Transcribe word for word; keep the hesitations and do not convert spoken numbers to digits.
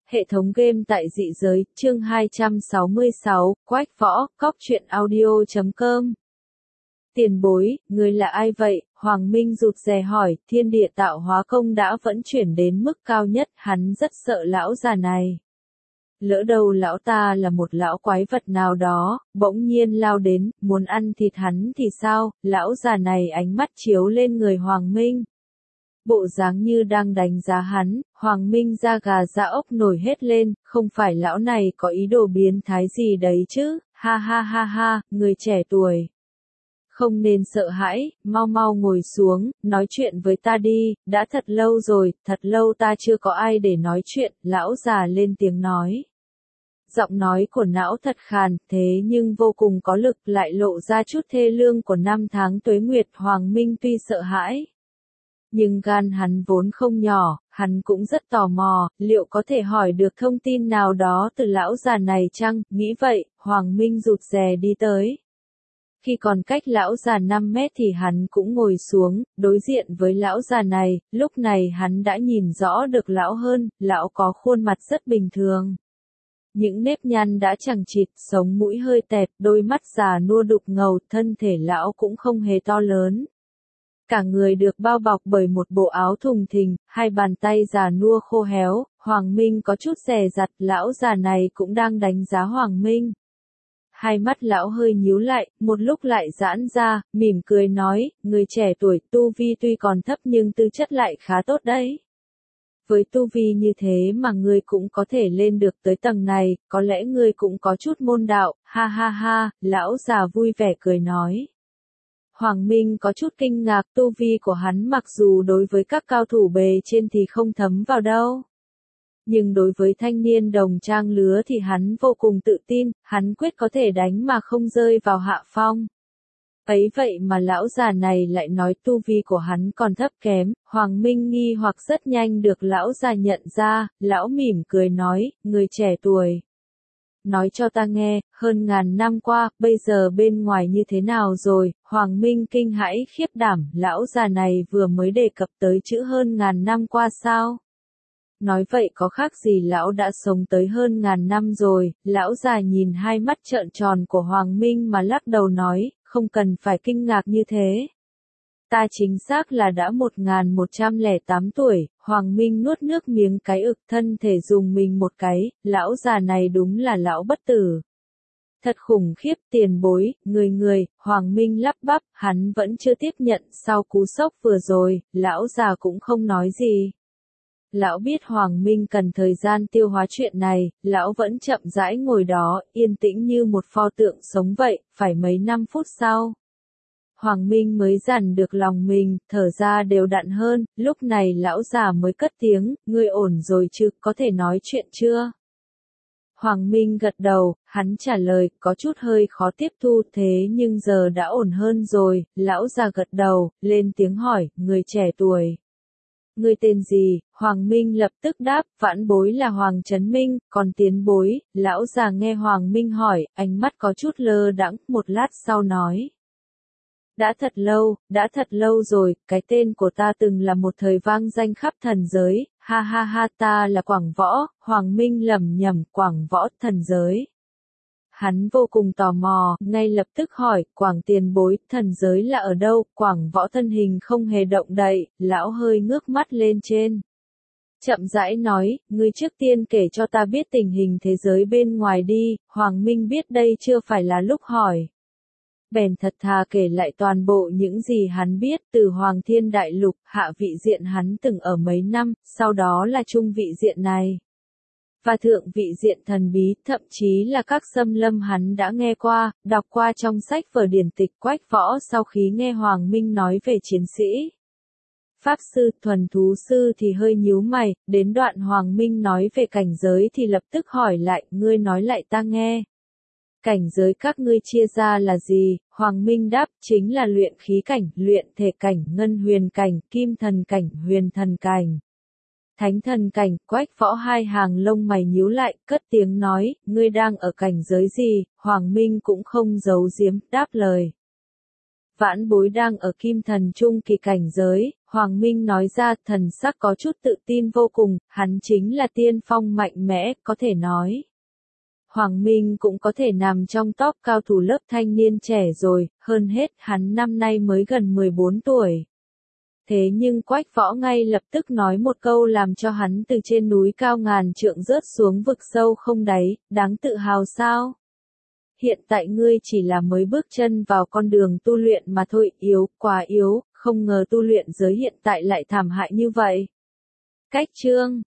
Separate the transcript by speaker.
Speaker 1: Hệ thống game tại dị giới, chương hai trăm sáu mươi sáu, Quách Võ, Cóc Truyện Audio chấm com. Tiền bối, người là ai vậy? Hoàng Minh rụt rè hỏi, thiên địa tạo hóa công đã vẫn chuyển đến mức cao nhất, hắn rất sợ lão già này. Lỡ đầu lão ta là một lão quái vật nào đó, bỗng nhiên lao đến, muốn ăn thịt hắn thì sao? Lão già này ánh mắt chiếu lên người Hoàng Minh. Bộ dáng như đang đánh giá hắn, Hoàng Minh da gà da ốc nổi hết lên, không phải lão này có ý đồ biến thái gì đấy chứ, ha ha ha ha, người trẻ tuổi. Không nên sợ hãi, mau mau ngồi xuống, nói chuyện với ta đi, đã thật lâu rồi, thật lâu ta chưa có ai để nói chuyện, lão già lên tiếng nói. Giọng nói của não thật khàn, thế nhưng vô cùng có lực, lại lộ ra chút thê lương của năm tháng tuế nguyệt. Hoàng Minh tuy sợ hãi, nhưng gan hắn vốn không nhỏ, hắn cũng rất tò mò, liệu có thể hỏi được thông tin nào đó từ lão già này chăng? Nghĩ vậy, Hoàng Minh rụt rè đi tới. Khi còn cách lão già năm mét thì hắn cũng ngồi xuống, đối diện với lão già này, lúc này hắn đã nhìn rõ được lão hơn, lão có khuôn mặt rất bình thường. Những nếp nhăn đã chằng chịt, sống mũi hơi tẹp, đôi mắt già nua đục ngầu, thân thể lão cũng không hề to lớn. Cả người được bao bọc bởi một bộ áo thùng thình, hai bàn tay già nua khô héo. Hoàng Minh có chút dè dặt, lão già này cũng đang đánh giá Hoàng Minh. Hai mắt lão hơi nhíu lại, một lúc lại giãn ra, mỉm cười nói, người trẻ tuổi, tu vi tuy còn thấp nhưng tư chất lại khá tốt đấy. Với tu vi như thế mà ngươi cũng có thể lên được tới tầng này, có lẽ ngươi cũng có chút môn đạo, ha ha ha, lão già vui vẻ cười nói. Hoàng Minh có chút kinh ngạc, tu vi của hắn mặc dù đối với các cao thủ bề trên thì không thấm vào đâu. Nhưng đối với thanh niên đồng trang lứa thì hắn vô cùng tự tin, hắn quyết có thể đánh mà không rơi vào hạ phong. Ấy vậy mà lão già này lại nói tu vi của hắn còn thấp kém, Hoàng Minh nghi hoặc rất nhanh được lão già nhận ra, lão mỉm cười nói, người trẻ tuổi. Nói cho ta nghe, hơn ngàn năm qua, bây giờ bên ngoài như thế nào rồi? Hoàng Minh kinh hãi khiếp đảm, lão già này vừa mới đề cập tới chữ hơn ngàn năm qua sao? Nói vậy có khác gì lão đã sống tới hơn ngàn năm rồi? Lão già nhìn hai mắt trợn tròn của Hoàng Minh mà lắc đầu nói, không cần phải kinh ngạc như thế. Ta chính xác là đã một nghìn một trăm lẻ tám tuổi. Hoàng Minh nuốt nước miếng cái ực, thân thể dùng mình một cái, lão già này đúng là lão bất tử. Thật khủng khiếp, tiền bối, người người, Hoàng Minh lắp bắp, hắn vẫn chưa tiếp nhận sau cú sốc vừa rồi, lão già cũng không nói gì. Lão biết Hoàng Minh cần thời gian tiêu hóa chuyện này, lão vẫn chậm rãi ngồi đó, yên tĩnh như một pho tượng sống vậy, phải mấy năm phút sau. Hoàng Minh mới dằn được lòng mình, thở ra đều đặn hơn, lúc này lão già mới cất tiếng, ngươi ổn rồi chứ, có thể nói chuyện chưa? Hoàng Minh gật đầu, hắn trả lời, có chút hơi khó tiếp thu thế nhưng giờ đã ổn hơn rồi, lão già gật đầu, lên tiếng hỏi, người trẻ tuổi. Ngươi tên gì? Hoàng Minh lập tức đáp, vãn bối là Hoàng Trấn Minh, còn tiến bối, lão già nghe Hoàng Minh hỏi, ánh mắt có chút lơ đãng, một lát sau nói. Đã thật lâu, đã thật lâu rồi, cái tên của ta từng là một thời vang danh khắp thần giới, ha ha ha ta là Quảng Võ. Hoàng Minh lẩm nhẩm, Quảng Võ, thần giới. Hắn vô cùng tò mò, ngay lập tức hỏi, Quảng tiền bối, thần giới là ở đâu? Quảng Võ thân hình không hề động đậy, lão hơi ngước mắt lên trên. Chậm rãi nói, ngươi trước tiên kể cho ta biết tình hình thế giới bên ngoài đi. Hoàng Minh biết đây chưa phải là lúc hỏi. Bèn thật thà kể lại toàn bộ những gì hắn biết từ Hoàng Thiên Đại Lục, hạ vị diện hắn từng ở mấy năm, sau đó là trung vị diện này. Và thượng vị diện thần bí, thậm chí là các xâm lâm hắn đã nghe qua, đọc qua trong sách vở điển tịch. Quách Võ sau khi nghe Hoàng Minh nói về chiến sĩ, pháp sư, thuần thú sư thì hơi nhíu mày, đến đoạn Hoàng Minh nói về cảnh giới thì lập tức hỏi lại, ngươi nói lại ta nghe. Cảnh giới các ngươi chia ra là gì? Hoàng Minh đáp, chính là luyện khí cảnh, luyện thể cảnh, ngân huyền cảnh, kim thần cảnh, huyền thần cảnh, thánh thần cảnh. Quách Võ hai hàng lông mày nhíu lại, cất tiếng nói, ngươi đang ở cảnh giới gì? Hoàng Minh cũng không giấu giếm, đáp lời. Vãn bối đang ở kim thần trung kỳ cảnh giới. Hoàng Minh nói ra, thần sắc có chút tự tin vô cùng, hắn chính là tiên phong mạnh mẽ, có thể nói. Hoàng Minh cũng có thể nằm trong top cao thủ lớp thanh niên trẻ rồi, hơn hết hắn năm nay mới gần mười bốn tuổi. Thế nhưng Quách Võ ngay lập tức nói một câu làm cho hắn từ trên núi cao ngàn trượng rớt xuống vực sâu không đáy, đáng tự hào sao? Hiện tại ngươi chỉ là mới bước chân vào con đường tu luyện mà thôi, yếu, quá yếu, không ngờ tu luyện giới hiện tại lại thảm hại như vậy. Cách chương